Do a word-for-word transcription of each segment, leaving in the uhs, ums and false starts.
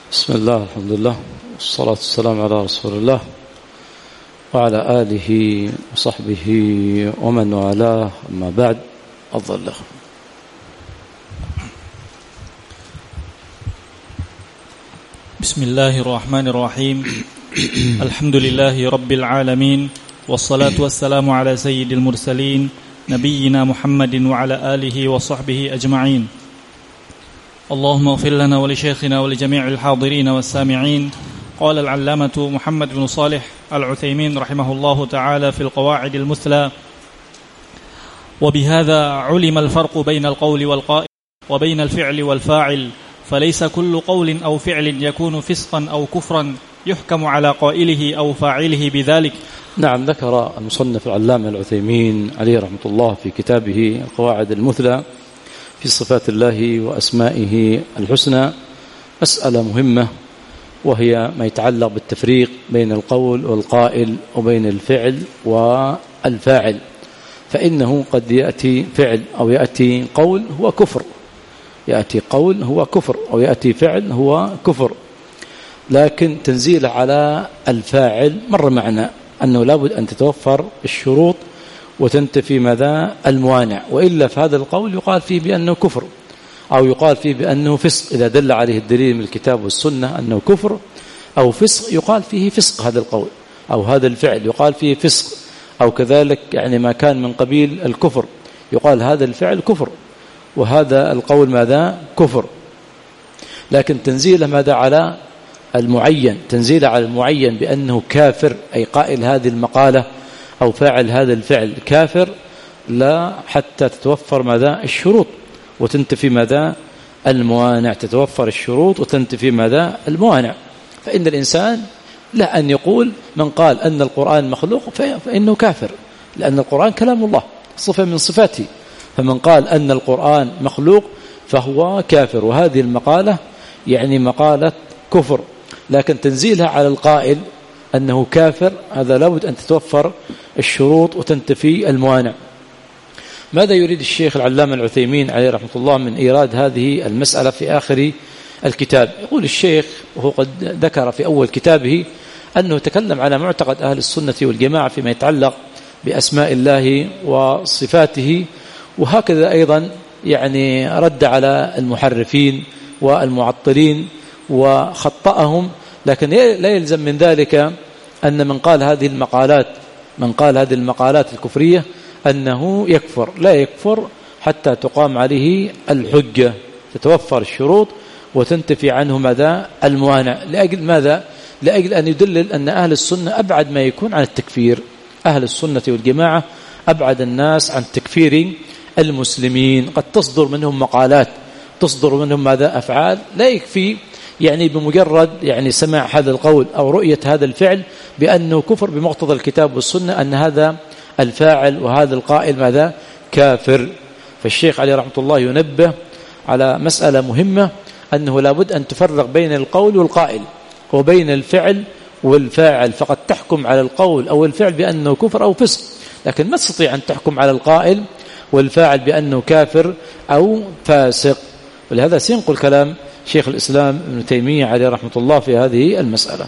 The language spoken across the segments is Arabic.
بسم الله الحمد لله والصلاة والسلام على رسول الله وعلى آله وصحبه ومن والاه، أما بعد. أفضل له. بسم الله الرحمن الرحيم. الحمد لله رب العالمين، والصلاة والسلام على سيد المرسلين نبينا محمد وعلى آله وصحبه أجمعين. اللهم اغفر لنا ولشيخنا ولجميع الحاضرين والسامعين. قال العلامة محمد بن صالح العثيمين رحمه الله تعالى في القواعد المثلى: وبهذا علم الفرق بين القول والقائل وبين الفعل والفاعل، فليس كل قول أو فعل يكون فسقا أو كفرا يحكم على قائله أو فاعله بذلك. نعم، ذكر المصنف العلامة العثيمين عليه رحمة الله في كتابه القواعد المثلى في صفات الله وأسمائه الحسنى مسألة مهمة، وهي ما يتعلق بالتفريق بين القول والقائل وبين الفعل والفاعل. فإنه قد يأتي فعل أو يأتي قول هو كفر، يأتي قول هو كفر أو يأتي فعل هو كفر، لكن تنزيله على الفاعل مر معنا أنه لابد أن تتوفر الشروط وتنتفي ماذا الموانع، وإلا فهذا القول يقال فيه بأنه كفر أو يقال فيه بأنه فسق. إذا دل عليه الدليل من الكتاب والسنة أنه كفر أو فسق يقال فيه فسق هذا القول، أو هذا الفعل يقال فيه فسق، أو كذلك يعني ما كان من قبيل الكفر يقال هذا الفعل كفر وهذا القول ماذا كفر. لكن تنزيله ماذا على المعين، تنزيله على المعين بأنه كافر، أي قائل هذه المقالة أو فاعل هذا الفعل كافر، لا حتى تتوفر ماذا الشروط وتنتفي ماذا الموانع، تتوفر الشروط وتنتفي ماذا الموانع. فإن الإنسان لا أن يقول من قال أن القرآن مخلوق فإنه كافر، لأن القرآن كلام الله صفة من صفاته، فمن قال أن القرآن مخلوق فهو كافر، وهذه المقالة يعني مقالة كفر. لكن تنزيلها على القائل أنه كافر هذا لابد أن تتوفر الشروط وتنتفي الموانع. ماذا يريد الشيخ العلامة العثيمين عليه رحمة الله من إيراد هذه المسألة في آخر الكتاب؟ يقول الشيخ وهو قد ذكر في أول كتابه أنه تكلم على معتقد أهل السنة والجماعة فيما يتعلق بأسماء الله وصفاته، وهكذا أيضا يعني رد على المحرفين والمعطلين وخطأهم. لكن لا يلزم من ذلك أن من قال هذه المقالات من قال هذه المقالات الكفرية أنه يكفر، لا يكفر حتى تقام عليه الحجة، تتوفر الشروط وتنتفي عنه ماذا الموانع. لأجل ماذا؟ لأجل أن يدلل أن أهل السنة أبعد ما يكون عن التكفير، أهل السنة والجماعة أبعد الناس عن تكفير المسلمين. قد تصدر منهم مقالات، تصدر منهم ماذا أفعال، لا يكفي يعني بمجرد يعني سماع هذا القول أو رؤية هذا الفعل بأنه كفر بمقتضى الكتاب والسنة أن هذا الفاعل وهذا القائل ماذا كافر. فالشيخ عليه رحمة الله ينبه على مسألة مهمة، أنه لابد أن تفرق بين القول والقائل وبين الفعل والفاعل. فقد تحكم على القول أو الفعل بأنه كفر أو فسق، لكن ما تستطيع أن تحكم على القائل والفاعل بأنه كافر أو فاسق. ولهذا سينقل كلام شيخ الإسلام ابن تيمية عليه رحمة الله في هذه المسألة.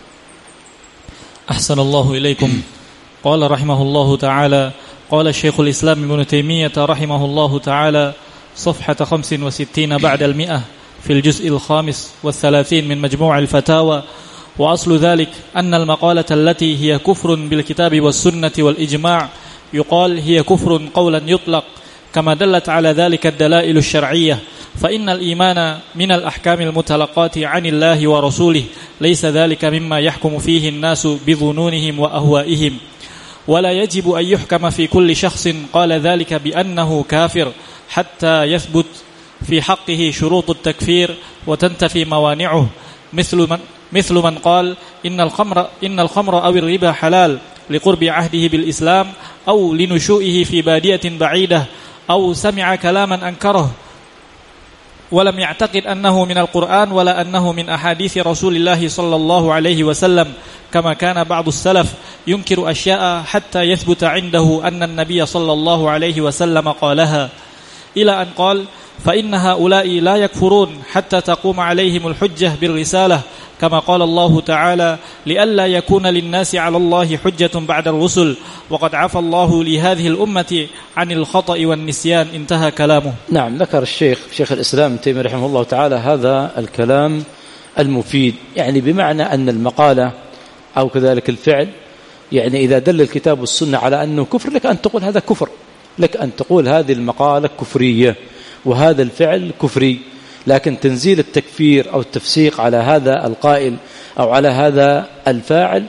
أحسن الله إليكم. قال رحمه الله تعالى: قال الشيخ الإسلام ابن تيمية رحمه الله تعالى صفحة خمس وستين بعد المئة في الجزء الخامس والثلاثين من مجموع الفتاوى: وأصل ذلك أن المقالة التي هي كفر بالكتاب والسنة والإجماع يقال هي كفر قولا يطلق، كما دلت على ذلك الدلائل الشرعية. فإن الإيمان من الأحكام المتلقاة عن الله ورسوله، ليس ذلك مما يحكم فيه الناس بظنونهم وأهوائهم، ولا يجب أن يحكم في كل شخص قال ذلك بأنه كافر حتى يثبت في حقه شروط التكفير وتنتفي موانعه، مثل من, مثل من قال إن الخمر, إن الخمر أو الربا حلال لقرب عهده بالإسلام أو لنشوئه في بادية بعيدة، أو سمع كلاما أنكره ولم يعتقد أنه من القرآن ولا أنه من أحاديث رسول الله صلى الله عليه وسلم، كما كان بعض السلف ينكر أشياء حتى يثبت عنده أن النبي صلى الله عليه وسلم قالها، إلى أن قال فإن هؤلاء لا يكفرون حتى تقوم عليهم الحجة بالرسالة كما قال الله تعالى لئلا يكون للناس على الله حجة بعد الرسل وقد عفى الله لهذه الأمة عن الخطأ والنسيان. انتهى كلامه. نعم، ذكر الشيخ شيخ الإسلام ابن تيمية رحمه الله تعالى هذا الكلام المفيد، يعني بمعنى أن المقالة أو كذلك الفعل، يعني إذا دل الكتاب والسنة على أنه كفر لك أن تقول هذا كفر، لك أن تقول هذه المقالة كفرية وهذا الفعل كفري. لكن تنزيل التكفير أو التفسيق على هذا القائل أو على هذا الفاعل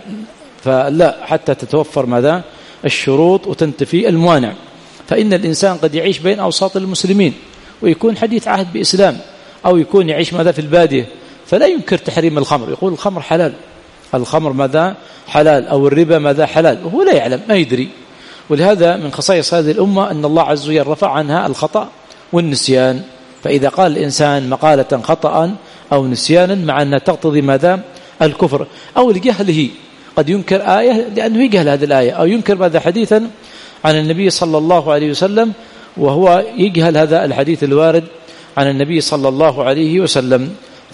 فلا، حتى تتوفر ماذا الشروط وتنتفي الموانع. فإن الإنسان قد يعيش بين أوساط المسلمين ويكون حديث عهد بإسلام، أو يكون يعيش ماذا في البادية، فلا ينكر تحريم الخمر، يقول الخمر حلال، الخمر ماذا حلال، أو الربا ماذا حلال، وهو لا يعلم ما يدري. ولهذا من خصائص هذه الأمة أن الله عز وجل رفع عنها الخطأ والنسيان. فإذا قال الإنسان مقالة خطأ أو نسيانا مع أنها تقتضي ماذا الكفر أو لجهله، قد ينكر آية لأنه يجهل هذه الآية، أو ينكر ماذا حديثا عن النبي صلى الله عليه وسلم وهو يجهل هذا الحديث الوارد عن النبي صلى الله عليه وسلم.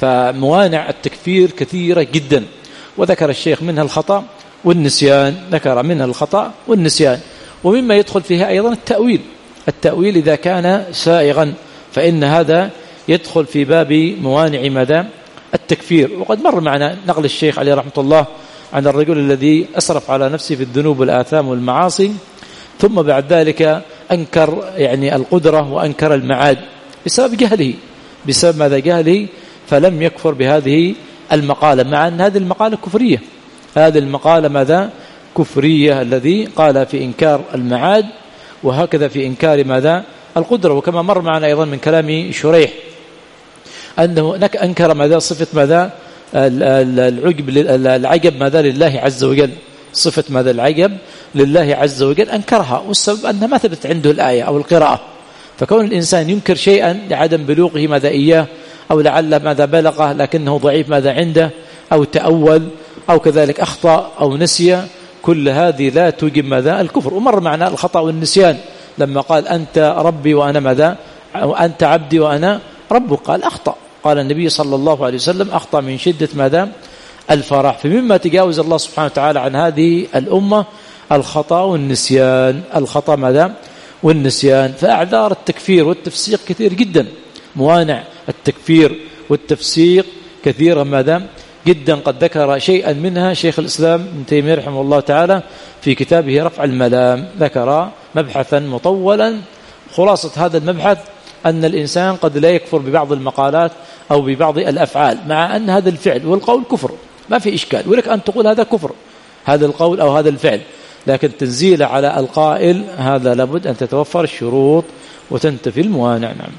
فموانع التكفير كثيرة جدا، وذكر الشيخ منها الخطأ والنسيان، ذكر منها الخطأ والنسيان. ومما يدخل فيها أيضا التأويل، التأويل إذا كان سائغا فإن هذا يدخل في باب موانع ماذا التكفير. وقد مر معنا نقل الشيخ عليه رحمة الله عن الرجل الذي أسرف على نفسه في الذنوب والآثام والمعاصي، ثم بعد ذلك أنكر يعني القدرة وأنكر المعاد بسبب جهله، بسبب ماذا جهله، فلم يكفر بهذه المقالة، مع أن هذه المقالة كفرية، هذه المقالة ماذا كفرية، الذي قال في إنكار المعاد وهكذا في إنكار ماذا القدرة. وكما مر معنا أيضا من كلام شريح أنه أنكر ماذا صفة ماذا العجب العجب ماذا لله عز وجل، صفة ماذا العجب لله عز وجل أنكرها، والسبب أنها ما ثبت عنده الآية أو القراءة. فكون الإنسان ينكر شيئا لعدم بلوغه ماذا إياه، أو لعل ماذا بلغه لكنه ضعيف ماذا عنده، أو تأول، أو كذلك أخطأ أو نسي، كل هذه لا توجب ماذا الكفر. ومر معنا الخطأ والنسيان لما قال أنت ربي وأنا ماذا، أنت عبدي وأنا ربك، قال أخطأ، قال النبي صلى الله عليه وسلم أخطأ من شدة ماذا الفرح. فمما تجاوز الله سبحانه وتعالى عن هذه الأمة الخطأ والنسيان، الخطأ ماذا والنسيان. فأعذار التكفير والتفسيق كثير جدا، موانع التكفير والتفسيق كثيرا ماذا جدا. قد ذكر شيئا منها شيخ الإسلام ابن تيمية رحمه الله تعالى في كتابه رفع الملام، ذكر مبحثا مطولا. خلاصة هذا المبحث أن الإنسان قد لا يكفر ببعض المقالات أو ببعض الأفعال، مع أن هذا الفعل والقول كفر، ما في إشكال، ولك أن تقول هذا كفر، هذا القول أو هذا الفعل، لكن تنزيل على القائل هذا لابد أن تتوفر الشروط وتنتفي الموانع. نعم.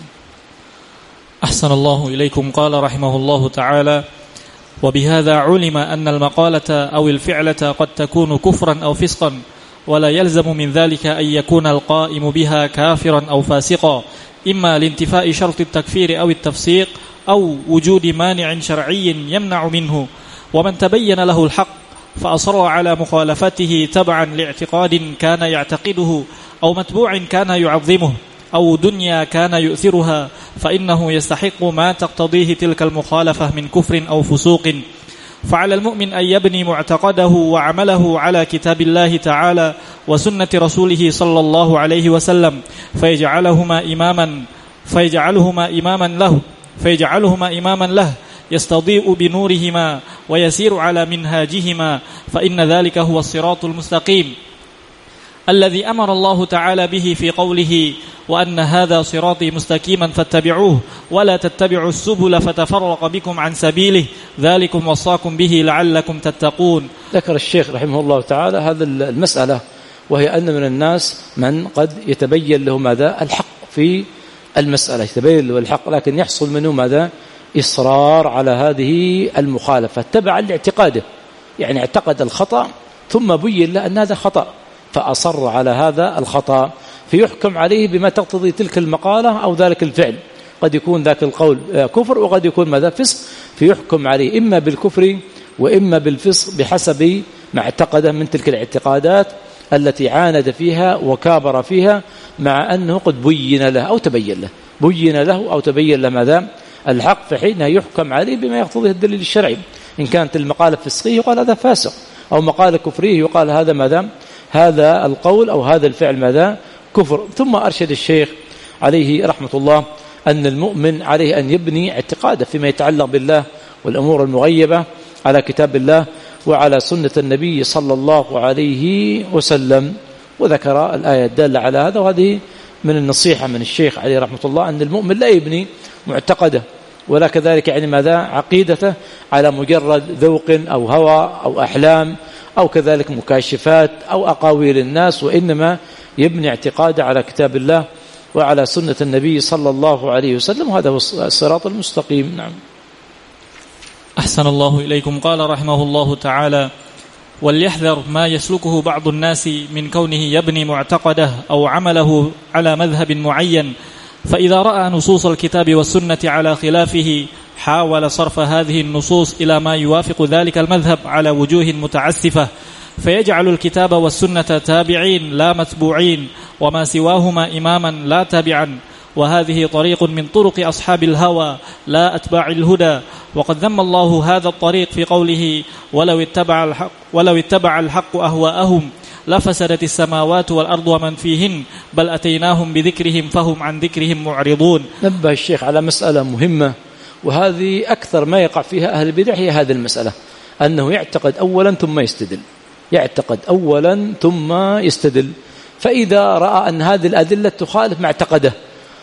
أحسن الله إليكم. قال رحمه الله تعالى: وبهذا علم أن المقالة أو الفعلة قد تكون كفرا أو فسقا، ولا يلزم من ذلك أن يكون القائم بها كافرا أو فاسقا، إما لانتفاء شرط التكفير أو التفسيق، أو وجود مانع شرعي يمنع منه. ومن تبين له الحق فأصر على مخالفته تبعا لاعتقاد كان يعتقده، أو متبوع كان يعظمه، أو دنيا كان يؤثرها، فإنه يستحق ما تقتضيه تلك المخالفة من كفر أو فسوق. فعلى المؤمن أن يبني معتقده وعمله على كتاب الله تعالى وسنة رسوله صلى الله عليه وسلم، فيجعلهما إماما فيجعلهما إماما له فيجعلهما إماما له يستضيء بنورهما ويسير على منهاجهما، فإن ذلك هو الصراط المستقيم الذي أمر الله تعالى به في قوله: وأن هذا صراطي مستقيما فاتبعوه ولا تتبعوا السبل فتفرق بكم عن سبيله ذلكم وصاكم به لعلكم تتقون. ذكر الشيخ رحمه الله تعالى هذا المسألة، وهي أن من الناس من قد يتبين له ماذا الحق في المسألة، يتبين له الحق، لكن يحصل منه ماذا إصرار على هذه المخالفة تبعا لاعتقاده، يعني اعتقد الخطأ ثم بين له أن هذا خطأ فأصر على هذا الخطأ، فيحكم عليه بما تقتضي تلك المقالة أو ذلك الفعل. قد يكون ذاك القول كفر وقد يكون ماذا فسق، فيحكم عليه إما بالكفر وإما بالفسق بحسب ما اعتقده من تلك الاعتقادات التي عاند فيها وكابر فيها، مع أنه قد بين له أو تبين له. بين له أو تبين له ماذا الحق، فحينها يحكم عليه بما يقتضيه الدليل الشرعي. إن كانت المقالة فسقية يقال هذا فاسق، أو مقالة كفرية يقال هذا ماذا هذا القول أو هذا الفعل ماذا كفر. ثم أرشد الشيخ عليه رحمة الله أن المؤمن عليه أن يبني اعتقاده فيما يتعلق بالله والأمور المغيبة على كتاب الله وعلى سنة النبي صلى الله عليه وسلم، وذكر الآية الدالة على هذا. وهذه من النصيحة من الشيخ عليه رحمة الله أن المؤمن لا يبني معتقده ولا كذلك يعني ماذا عقيدته على مجرد ذوق أو هوى أو أحلام أو كذلك مكاشفات أو أقاويل الناس، وإنما يبني اعتقاده على كتاب الله وعلى سنة النبي صلى الله عليه وسلم، وهذا هو الصراط المستقيم. نعم. أحسن الله إليكم. قال رحمه الله تعالى: وليحذر ما يسلكه بعض الناس من كونه يبني معتقده أو عمله على مذهب معين، فإذا رأى نصوص الكتاب والسنة على خلافه حاول صرف هذه النصوص إلى ما يوافق ذلك المذهب على وجوه متعسفة، فيجعل الكتاب والسنة تابعين لا متبوعين، وما سواهما إماما لا تابعا، وهذه طريق من طرق أصحاب الهوى لا أتباع الهدى. وقد ذم الله هذا الطريق في قوله: ولو اتبع الحق, ولو اتبع الحق أهواءهم لفسدت السماوات والأرض ومن فيهن بل أتيناهم بذكرهم فهم عن ذكرهم معرضون. نبه الشيخ على مسألة مهمة، وهذه أكثر ما يقع فيها أهل البدع، هي هذه المسألة، أنه يعتقد أولا ثم يستدل، يعتقد أولا ثم يستدل. فإذا رأى أن هذه الأدلة تخالف ما اعتقده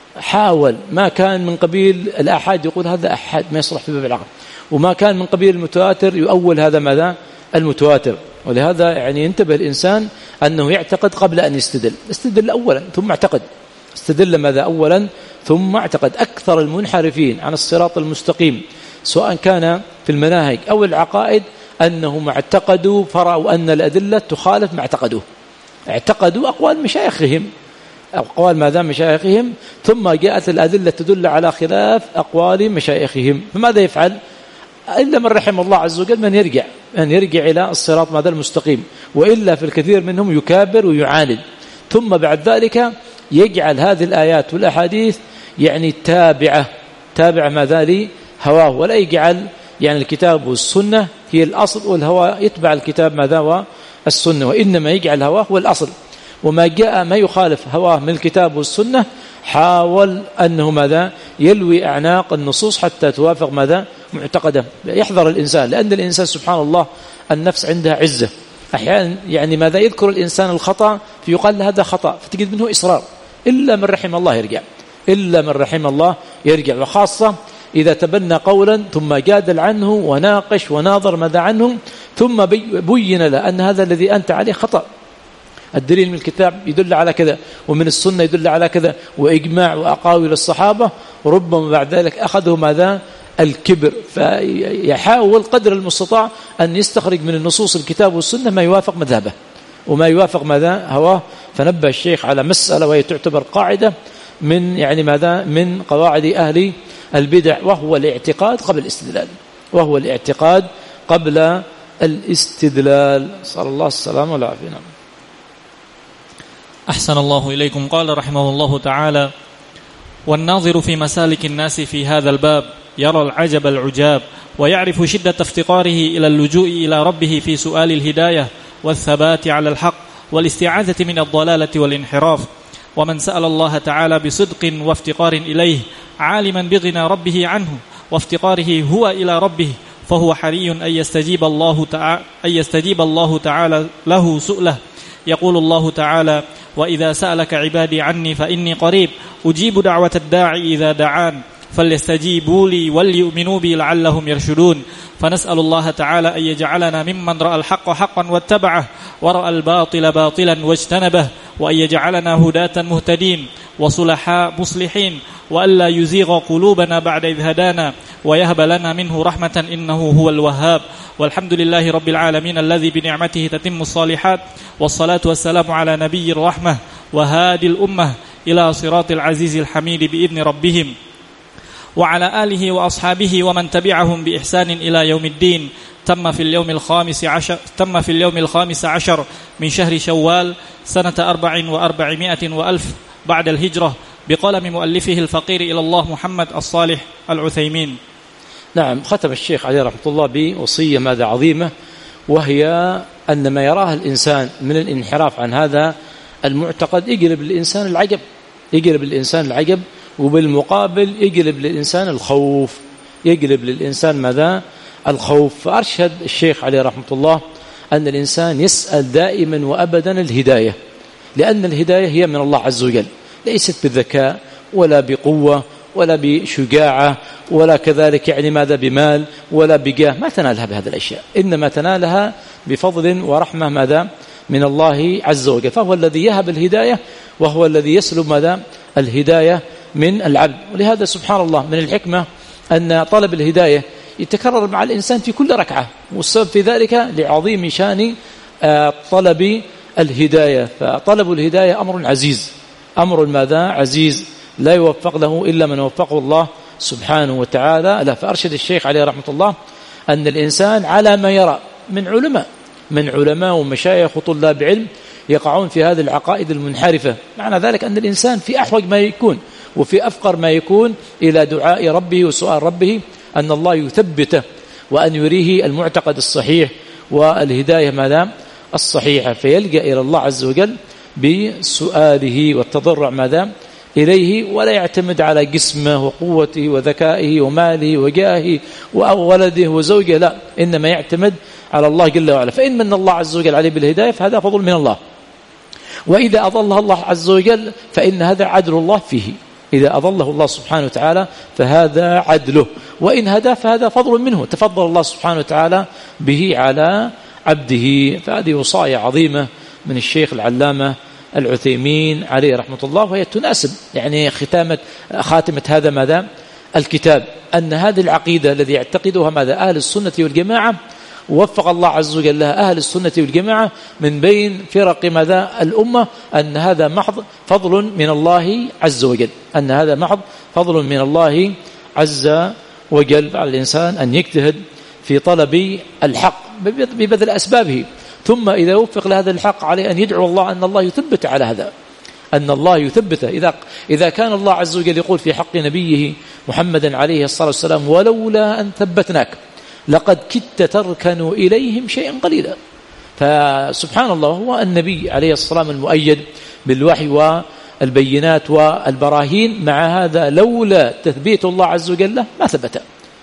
حاول ما كان من قبيل الآحاد يقول هذا أحاد ما يصلح في باب العقل، وما كان من قبيل المتواتر يؤول هذا ماذا المتواتر. ولهذا يعني ينتبه الإنسان أنه يعتقد قبل أن يستدل، استدل أولا ثم اعتقد، استدل ماذا أولا ثم اعتقد. أكثر المنحرفين عن الصراط المستقيم سواء كان في المناهج أو العقائد أنهم اعتقدوا فرأوا أن الأدلة تخالف ما اعتقدوه، اعتقدوا أقوال مشايخهم أقوال ماذا مشايخهم ثم جاءت الأدلة تدل على خلاف أقوال مشايخهم، فماذا يفعل؟ إلا من رحم الله عز وجل من يرجع من يرجع إلى الصراط ماذا المستقيم، وإلا في الكثير منهم يكابر ويعاند، ثم بعد ذلك يجعل هذه الآيات والأحاديث يعني تابعة تابعة ماذا لي هواه، ولا يجعل يعني الكتاب والسنة هي الأصل والهوى يتبع الكتاب ماذا والسنة، وإنما يجعل هواه هو الأصل، وما جاء ما يخالف هواه من الكتاب والسنة حاول أنه ماذا يلوي أعناق النصوص حتى توافق ماذا معتقده. يحذر الإنسان، لأن الإنسان سبحان الله النفس عندها عزة، أحيانا يعني ماذا يذكر الإنسان الخطأ فيقال هذا خطأ فتجد منه إصرار، إلا من رحم الله يرجع، إلا من رحم الله يرجع، وخاصة إذا تبنى قولا ثم جادل عنه وناقش وناظر ماذا عنه ثم بين له أن هذا الذي أنت عليه خطأ، الدليل من الكتاب يدل على كذا ومن السنة يدل على كذا وإجماع وأقاويل الصحابة، وربما بعد ذلك أخذه ماذا الكبر، فيحاول قدر المستطاع أن يستخرج من النصوص الكتاب والسنة ما يوافق مذهبه وما يوافق ماذا هواه. فنبه الشيخ على مسألة وهي تعتبر قاعدة من يعني ماذا من قواعد أهل البدع، وهو الاعتقاد قبل الاستدلال، وهو الاعتقاد قبل الاستدلال. صلى الله السلام والعافية. أحسن الله إليكم. قال رحمه الله تعالى: والناظر في مسالك الناس في هذا الباب يرى العجب العجاب، ويعرف شدة افتقاره إلى اللجوء إلى ربه في سؤال الهداية والثبات على الحق والاستعاذة من الضلالة والانحراف. ومن سأل الله تعالى بصدق وافتقار إليه عالما بغنى ربه عنه وافتقاره هو إلى ربه، فهو حري أن يستجيب الله تعالى, أن يستجيب الله تعالى له سؤله. يقول الله تعالى: وإذا سألك عبادي عني فإني قريب أجيب دعوة الداعي إذا دعان فليستجيبوا لي وليؤمنوا بي لعلهم يرشدون. فنسأل الله تعالى أن يجعلنا ممن رأى الحق حقا واتبعه ورأى الباطل باطلا واجتنبه، وأن يجعلنا هداة مهتدين وصلحاء مصلحين، وألا يزيغ قلوبنا بعد إذ هدانا، ويهب لنا منه رحمة إنه هو الوهاب. والحمد لله رب العالمين الذي بنعمته تتم الصالحات، والصلاة والسلام على نبي الرحمة وهادي الأمة إلى صراط العزيز الحميد بإذن ربهم، وعلى آله وأصحابه ومن تبعهم بإحسان إلى يوم الدين. تم في اليوم الخامس عشر تم في اليوم الخامس عشر من شهر شوال سنة أربع وأربعمائة وألف بعد الهجرة بقلم مؤلفه الفقير إلى الله محمد الصالح العثيمين. نعم، ختم الشيخ عليه رحمة الله بوصية ماذا عظيمة، وهي أن ما يراه الإنسان من الانحراف عن هذا المعتقد يقلب للإنسان العجب، يقلب للإنسان العجب، وبالمقابل يقلب للإنسان الخوف، يقلب للإنسان ماذا؟ الخوف. فأرشد الشيخ عليه رحمة الله أن الإنسان يسأل دائما وأبدا الهداية، لأن الهداية هي من الله عز وجل، ليست بالذكاء ولا بقوة ولا بشجاعة ولا كذلك يعني ماذا بمال ولا بجاه، ما تنالها بهذه الأشياء، إنما تنالها بفضل ورحمة ماذا من الله عز وجل. فهو الذي يهب الهداية وهو الذي يسلب ماذا الهداية من العبد. ولهذا سبحان الله من الحكمة أن طلب الهداية يتكرر مع الإنسان في كل ركعة، والسبب في ذلك لعظيم شان طلب الهداية. فطلب الهداية أمر عزيز، أمر ماذا عزيز لا يوفق له إلا من وفقه الله سبحانه وتعالى. لا فأرشد الشيخ عليه رحمة الله أن الإنسان على ما يرى من علماء من علماء ومشايخ وطلاب علم يقعون في هذه العقائد المنحرفة، معنى ذلك أن الإنسان في أحوج ما يكون وفي أفقر ما يكون إلى دعاء ربه وسؤال ربه أن الله يثبته وأن يريه المعتقد الصحيح والهداية ماذا الصحيحة، فيلجأ إلى الله عز وجل بسؤاله والتضرع ماذا إليه، ولا يعتمد على جسمه وقوته وذكائه وماله وجاهه وولده وزوجه، لا، إنما يعتمد على الله جل وعلا. فإن من الله عز وجل عليه بالهداية فهذا فضل من الله، وإذا أضله الله عز وجل فإن هذا عدل الله فيه، إذا أضله الله سبحانه وتعالى فهذا عدله، وإن هدى فهذا فضل منه تفضل الله سبحانه وتعالى به على عبده. فهذه وصايا عظيمة من الشيخ العلامة العثيمين عليه رحمة الله، وهي تناسب يعني ختامة خاتمة هذا ماذا الكتاب، أن هذه العقيدة الذي يعتقدها ماذا أهل السنة والجماعة ووفق الله عز وجل لها أهل السنة والجماعة من بين فرق ماذا الأمة، أن هذا محض فضل من الله عز وجل، أن هذا محض فضل من الله عز وجل على الإنسان أن يجتهد في طلب الحق ببذل أسبابه، ثم إذا وفق لهذا الحق عليه أن يدعو الله أن الله يثبت على هذا، أن الله يثبته. إذا إذا كان الله عز وجل يقول في حق نبيه محمد عليه الصلاة والسلام ولولا أن ثبتناك لقد كدت تركن إليهم شيئا قليلا، فسبحان الله هو النبي عليه الصلاة والسلام المؤيد بالوحي والبينات والبراهين، مع هذا لولا تثبيت الله عز وجل ما ثبت.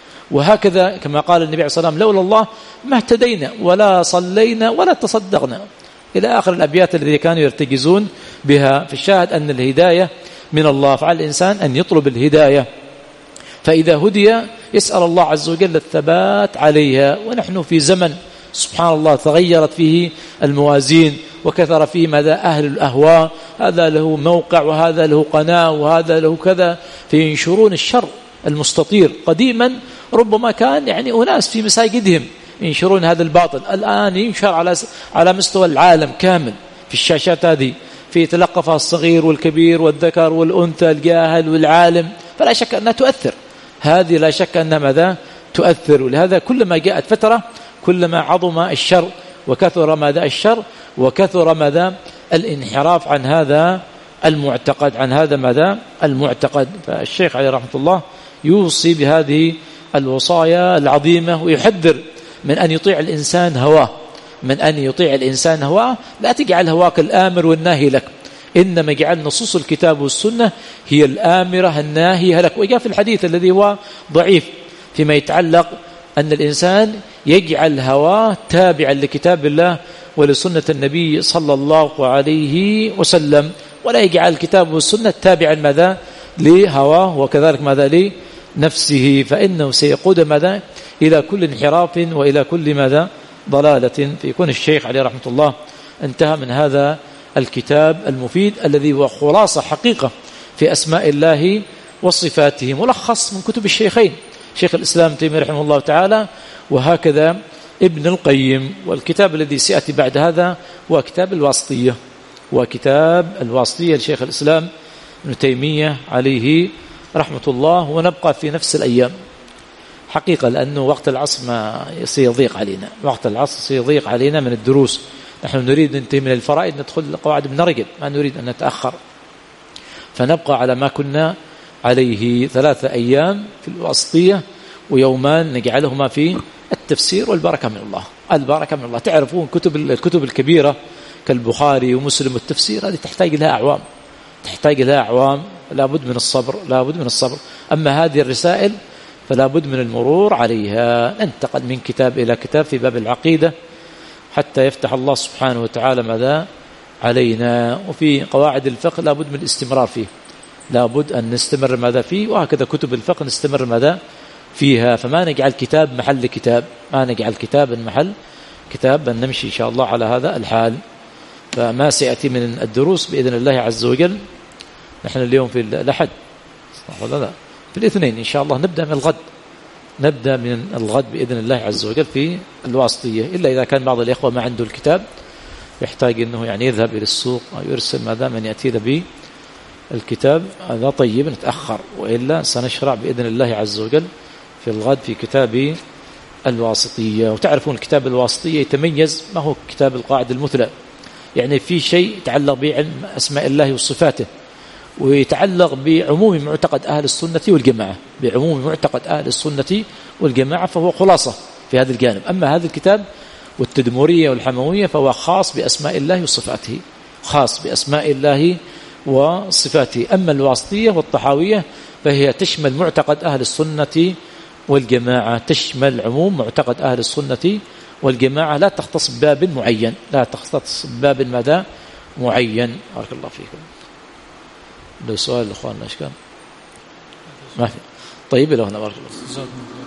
وهكذا كما قال النبي عليه الصلاة والسلام لولا الله ما اهتدينا ولا صلينا ولا تصدقنا، إلى آخر الأبيات التي كانوا يرتجزون بها. في الشاهد أن الهداية من الله، فعلى الإنسان أن يطلب الهداية، فإذا هدي يسأل الله عز وجل الثبات عليها. ونحن في زمن سبحان الله تغيرت فيه الموازين وكثر فيه ماذا أهل الأهواء، هذا له موقع وهذا له قناة وهذا له كذا، فينشرون الشر المستطير. قديما ربما كان يعني أناس في مساجدهم ينشرون هذا الباطل، الآن ينشر على على مستوى العالم كامل في الشاشات هذه، في تلقفها الصغير والكبير والذكر والأنثى الجاهل والعالم، فلا شك أنها تؤثر، هذه لا شك أنها ماذا تؤثر. ولهذا كلما جاءت فترة كلما عظم الشر وكثر ماذا الشر وكثر ماذا الانحراف عن هذا المعتقد عن هذا ماذا المعتقد. فالشيخ عليه رحمة الله يوصي بهذه الوصايا العظيمة، ويحذر من أن يطيع الإنسان هواه، من أن يطيع الإنسان هواه. لا تجعل هواك الآمر والناهي لك، إنما جعل نصوص الكتاب والسنة هي الآمرة الناهية لك. وجاء في الحديث الذي هو ضعيف فيما يتعلق أن الإنسان يجعل هواه تابعا لكتاب الله ولسنة النبي صلى الله عليه وسلم، ولا يجعل الكتاب والسنة تابعا ماذا لهواه وكذلك ماذا لنفسه، فإنه سيقود ماذا إلى كل انحراف وإلى كل ماذا ضلالة. فيكون الشيخ عليه رحمة الله انتهى من هذا الكتاب المفيد الذي هو خلاصة حقيقة في أسماء الله وصفاته، ملخص من كتب الشيخين شيخ الإسلام ابن تيمية رحمه الله تعالى وهكذا ابن القيم. والكتاب الذي سيأتي بعد هذا هو كتاب الواسطية، وكتاب الواسطية لشيخ الإسلام ابن تيمية عليه رحمة الله. ونبقى في نفس الأيام حقيقة، لأنه وقت العصر ما سيضيق علينا، وقت العصر سيضيق علينا من الدروس. نحن نريد ننتهي من الفرائض ندخل قواعد ابن رجب، ما نريد أن نتأخر. فنبقى على ما كنا عليه ثلاثة أيام في الواسطية ويومان نجعلهما في التفسير، والبركة من الله. البركة من الله. تعرفون كتب الكتب الكبيرة كالبخاري ومسلم والتفسير هذه تحتاج لها أعوام، تحتاج لها أعوام، لا بد من الصبر، لا بد من الصبر. أما هذه الرسائل فلا بد من المرور عليها، ننتقل من كتاب إلى كتاب في باب العقيدة حتى يفتح الله سبحانه وتعالى ماذا علينا. وفي قواعد الفقه لا بد من الاستمرار فيه، لا بد أن نستمر ماذا فيه، وهكذا كتب الفقه نستمر ماذا فيها. فما نجعل كتاب محل كتاب، ما نجعل كتاب محل كتاب، بل نمشي إن شاء الله على هذا الحال. فما سيأتي من الدروس بإذن الله عز وجل، نحن اليوم في الأحد لا في الاثنين إن شاء الله نبدأ من الغد، نبدأ من الغد بإذن الله عز وجل في الواسطية، إلا إذا كان بعض الإخوة ما عنده الكتاب يحتاج أنه يعني يذهب إلى السوق أو يرسل ماذا من يأتي به الكتاب، هذا طيب نتأخر، وإلا سنشرع بإذن الله عز وجل في الغد في كتاب الواسطية. وتعرفون الكتاب الواسطية يتميز، ما هو كتاب القاعدة المثلى، يعني في شيء يتعلق بعلم أسماء الله وصفاته، ويتعلق بعموم معتقد أهل السنة والجماعة، بعموم معتقد أهل السنة والجماعة، فهو خلاصة في هذا الجانب. أما هذا الكتاب والتدمرية والحموية فهو خاص بأسماء الله وصفاته، خاص بأسماء الله وصفاته. أما الواسطية والطحاوية فهي تشمل معتقد أهل السنة والجماعة، تشمل عموم معتقد أهل السنة والجماعة، لا تختص بباب معين، لا تختص بباب مدى معين. بارك الله فيكم. لو سؤال لأخواننا إيش كان؟ ما في. طيب لو هنا بارك الله.